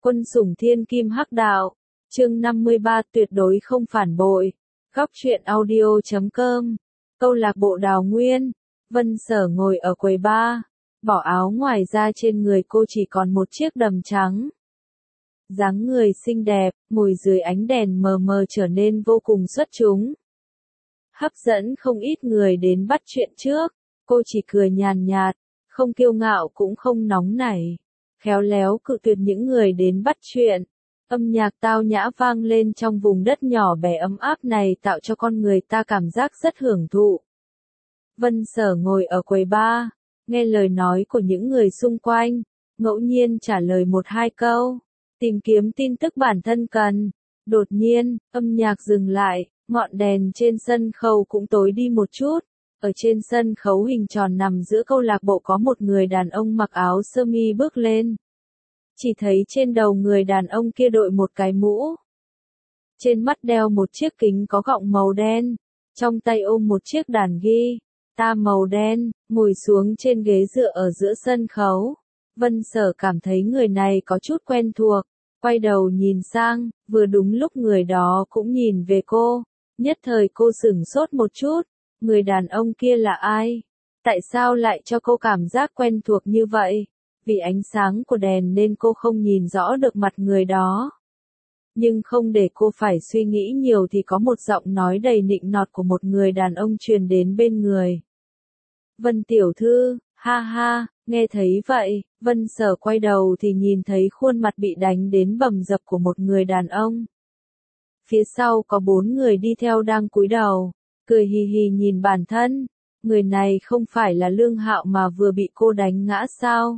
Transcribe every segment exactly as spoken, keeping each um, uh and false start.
Quân sủng thiên kim hắc đạo, chương năm mươi ba tuyệt đối không phản bội. Góc truyện audio chấm com, câu lạc bộ Đào Nguyên. Vân Sở ngồi ở quầy bar, bỏ áo ngoài ra, trên người cô chỉ còn một chiếc đầm trắng. Dáng người xinh đẹp, ngồi dưới ánh đèn mờ mờ trở nên vô cùng xuất chúng. Hấp dẫn không ít người đến bắt chuyện trước, cô chỉ cười nhàn nhạt, không kiêu ngạo cũng không nóng nảy, khéo léo cự tuyệt những người đến bắt chuyện. Âm nhạc tao nhã vang lên trong vùng đất nhỏ bé ấm áp này, tạo cho con người ta cảm giác rất hưởng thụ. Vân Sở ngồi ở quầy bar, nghe lời nói của những người xung quanh, ngẫu nhiên trả lời một hai câu, tìm kiếm tin tức bản thân cần. Đột nhiên, âm nhạc dừng lại, ngọn đèn trên sân khấu cũng tối đi một chút. Ở trên sân khấu hình tròn nằm giữa câu lạc bộ có một người đàn ông mặc áo sơ mi bước lên. Chỉ thấy trên đầu người đàn ông kia đội một cái mũ. Trên mắt đeo một chiếc kính có gọng màu đen, trong tay ôm một chiếc đàn guitar màu đen, ngồi xuống trên ghế dựa ở giữa sân khấu. Vân Sở cảm thấy người này có chút quen thuộc, quay đầu nhìn sang, vừa đúng lúc người đó cũng nhìn về cô. Nhất thời cô sửng sốt một chút, người đàn ông kia là ai? Tại sao lại cho cô cảm giác quen thuộc như vậy? Vì ánh sáng của đèn nên cô không nhìn rõ được mặt người đó. Nhưng không để cô phải suy nghĩ nhiều thì có một giọng nói đầy nịnh nọt của một người đàn ông truyền đến bên người. Vân tiểu thư, ha ha, nghe thấy vậy, Vân Sở quay đầu thì nhìn thấy khuôn mặt bị đánh đến bầm dập của một người đàn ông. Phía sau có bốn người đi theo đang cúi đầu, cười hì hì nhìn bản thân. Người này không phải là Lương Hạo mà vừa bị cô đánh ngã sao?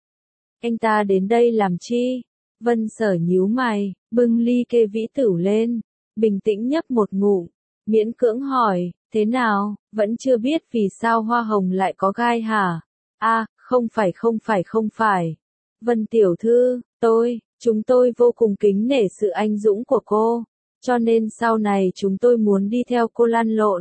Anh ta đến đây làm chi? Vân Sở nhíu mày, bưng ly kê vĩ tửu lên, bình tĩnh nhấp một ngụm, miễn cưỡng hỏi, thế nào, vẫn chưa biết vì sao hoa hồng lại có gai hả? A, không phải không phải không phải. Vân tiểu thư, tôi, chúng tôi vô cùng kính nể sự anh dũng của cô, cho nên sau này chúng tôi muốn đi theo cô lăn lộn.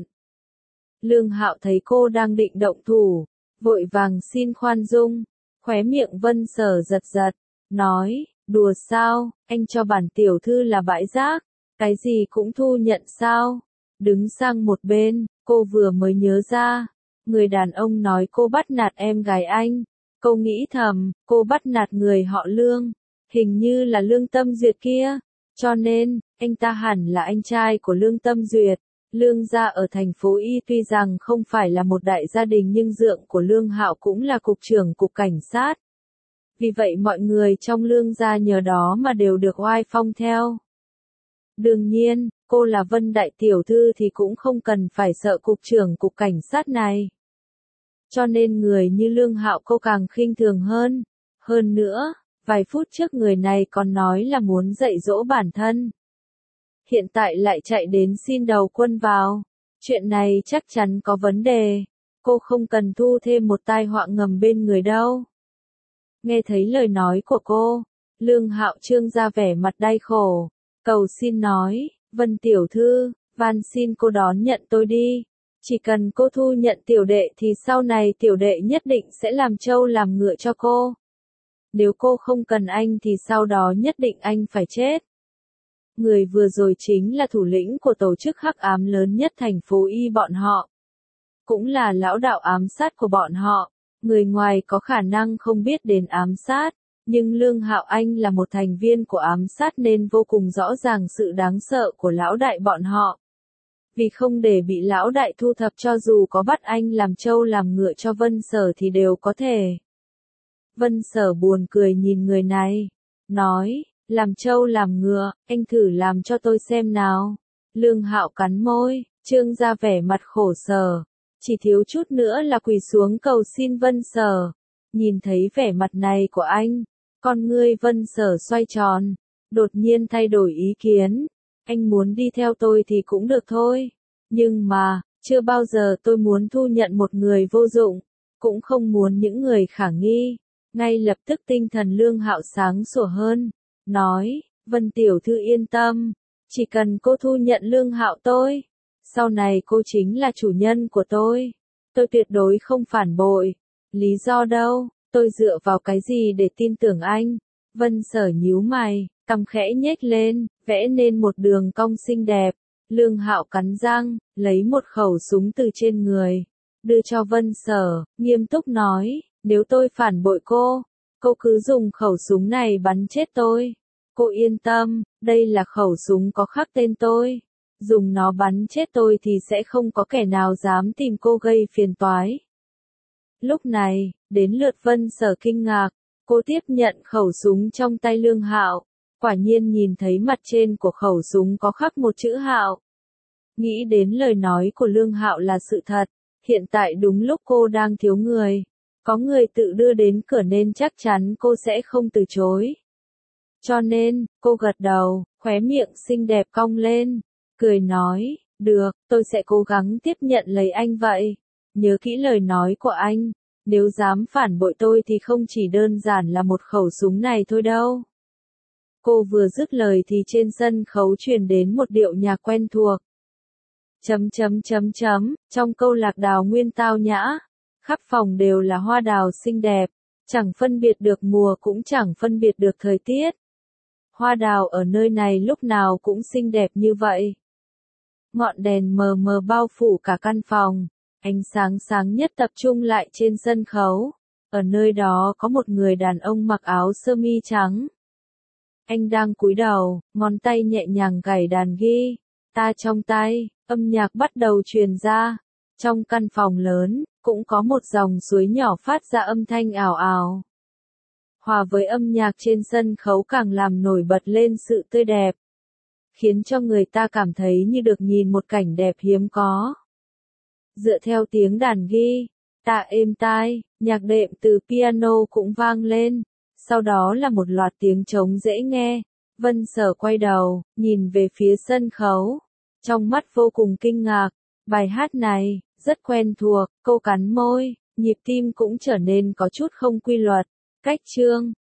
Lương Hạo thấy cô đang định động thủ, vội vàng xin khoan dung. Khóe miệng Vân Sở giật giật, nói, đùa sao, anh cho bản tiểu thư là bãi rác, cái gì cũng thu nhận sao? Đứng sang một bên, cô vừa mới nhớ ra, người đàn ông nói cô bắt nạt em gái anh. Cô nghĩ thầm, cô bắt nạt người họ Lương, hình như là Lương Tâm Duyệt kia, cho nên, anh ta hẳn là anh trai của Lương Tâm Duyệt. Lương gia ở thành phố Y tuy rằng không phải là một đại gia đình nhưng dượng của Lương Hạo cũng là cục trưởng cục cảnh sát. Vì vậy mọi người trong Lương gia nhờ đó mà đều được oai phong theo. Đương nhiên, cô là Vân đại tiểu thư thì cũng không cần phải sợ cục trưởng cục cảnh sát này. Cho nên người như Lương Hạo cô càng khinh thường hơn. Hơn nữa, vài phút trước người này còn nói là muốn dạy dỗ bản thân. Hiện tại lại chạy đến xin đầu quân vào. Chuyện này chắc chắn có vấn đề. Cô không cần thu thêm một tai họa ngầm bên người đâu. Nghe thấy lời nói của cô, Lương Hạo trương ra vẻ mặt đau khổ, cầu xin nói, Vân tiểu thư, van xin cô đón nhận tôi đi. Chỉ cần cô thu nhận tiểu đệ thì sau này tiểu đệ nhất định sẽ làm trâu làm ngựa cho cô. Nếu cô không cần anh thì sau đó nhất định anh phải chết. Người vừa rồi chính là thủ lĩnh của tổ chức hắc ám lớn nhất thành phố Y bọn họ. Cũng là lão đạo ám sát của bọn họ. Người ngoài có khả năng không biết đến ám sát, nhưng Lương Hạo Anh là một thành viên của ám sát nên vô cùng rõ ràng sự đáng sợ của lão đại bọn họ. Vì không để bị lão đại thu thập cho dù có bắt anh làm trâu làm ngựa cho Vân Sở thì đều có thể. Vân Sở buồn cười nhìn người này, nói, làm trâu làm ngựa, anh thử làm cho tôi xem nào. Lương Hạo cắn môi, trương ra vẻ mặt khổ sở, chỉ thiếu chút nữa là quỳ xuống cầu xin Vân Sở. Nhìn thấy vẻ mặt này của anh, con ngươi Vân Sở xoay tròn, đột nhiên thay đổi ý kiến. Anh muốn đi theo tôi thì cũng được thôi, nhưng mà, chưa bao giờ tôi muốn thu nhận một người vô dụng, cũng không muốn những người khả nghi. Ngay lập tức tinh thần Lương Hạo sáng sủa hơn, nói, Vân tiểu thư yên tâm, chỉ cần cô thu nhận Lương Hạo tôi, sau này cô chính là chủ nhân của tôi. Tôi tuyệt đối không phản bội. Lý do đâu, tôi dựa vào cái gì để tin tưởng anh? Vân Sở nhíu mày, cằm khẽ nhếch lên, vẽ nên một đường cong xinh đẹp. Lương Hạo cắn răng, lấy một khẩu súng từ trên người, đưa cho Vân Sở, nghiêm túc nói, nếu tôi phản bội cô, cô cứ dùng khẩu súng này bắn chết tôi. Cô yên tâm, đây là khẩu súng có khắc tên tôi. Dùng nó bắn chết tôi thì sẽ không có kẻ nào dám tìm cô gây phiền toái. Lúc này, đến lượt Vân Sở kinh ngạc, cô tiếp nhận khẩu súng trong tay Lương Hạo, quả nhiên nhìn thấy mặt trên của khẩu súng có khắc một chữ Hạo. Nghĩ đến lời nói của Lương Hạo là sự thật, hiện tại đúng lúc cô đang thiếu người, có người tự đưa đến cửa nên chắc chắn cô sẽ không từ chối. Cho nên, cô gật đầu, khóe miệng xinh đẹp cong lên, cười nói, được, tôi sẽ cố gắng tiếp nhận lấy anh vậy. Nhớ kỹ lời nói của anh, nếu dám phản bội tôi thì không chỉ đơn giản là một khẩu súng này thôi đâu. Cô vừa dứt lời thì trên sân khấu truyền đến một điệu nhạc quen thuộc. Chấm chấm chấm chấm, trong câu lạc đào nguyên tao nhã, khắp phòng đều là hoa đào xinh đẹp, chẳng phân biệt được mùa cũng chẳng phân biệt được thời tiết. Hoa đào ở nơi này lúc nào cũng xinh đẹp như vậy. Ngọn đèn mờ mờ bao phủ cả căn phòng, ánh sáng sáng nhất tập trung lại trên sân khấu. Ở nơi đó có một người đàn ông mặc áo sơ mi trắng. Anh đang cúi đầu, ngón tay nhẹ nhàng gảy đàn ghi, ta trong tay, âm nhạc bắt đầu truyền ra. Trong căn phòng lớn, cũng có một dòng suối nhỏ phát ra âm thanh ảo ảo. Hòa với âm nhạc trên sân khấu càng làm nổi bật lên sự tươi đẹp, khiến cho người ta cảm thấy như được nhìn một cảnh đẹp hiếm có. Dựa theo tiếng đàn ghi, tạ êm tai, nhạc đệm từ piano cũng vang lên, sau đó là một loạt tiếng trống dễ nghe. Vân Sở quay đầu, nhìn về phía sân khấu, trong mắt vô cùng kinh ngạc, bài hát này, rất quen thuộc, cô cắn môi, nhịp tim cũng trở nên có chút không quy luật. Cách chương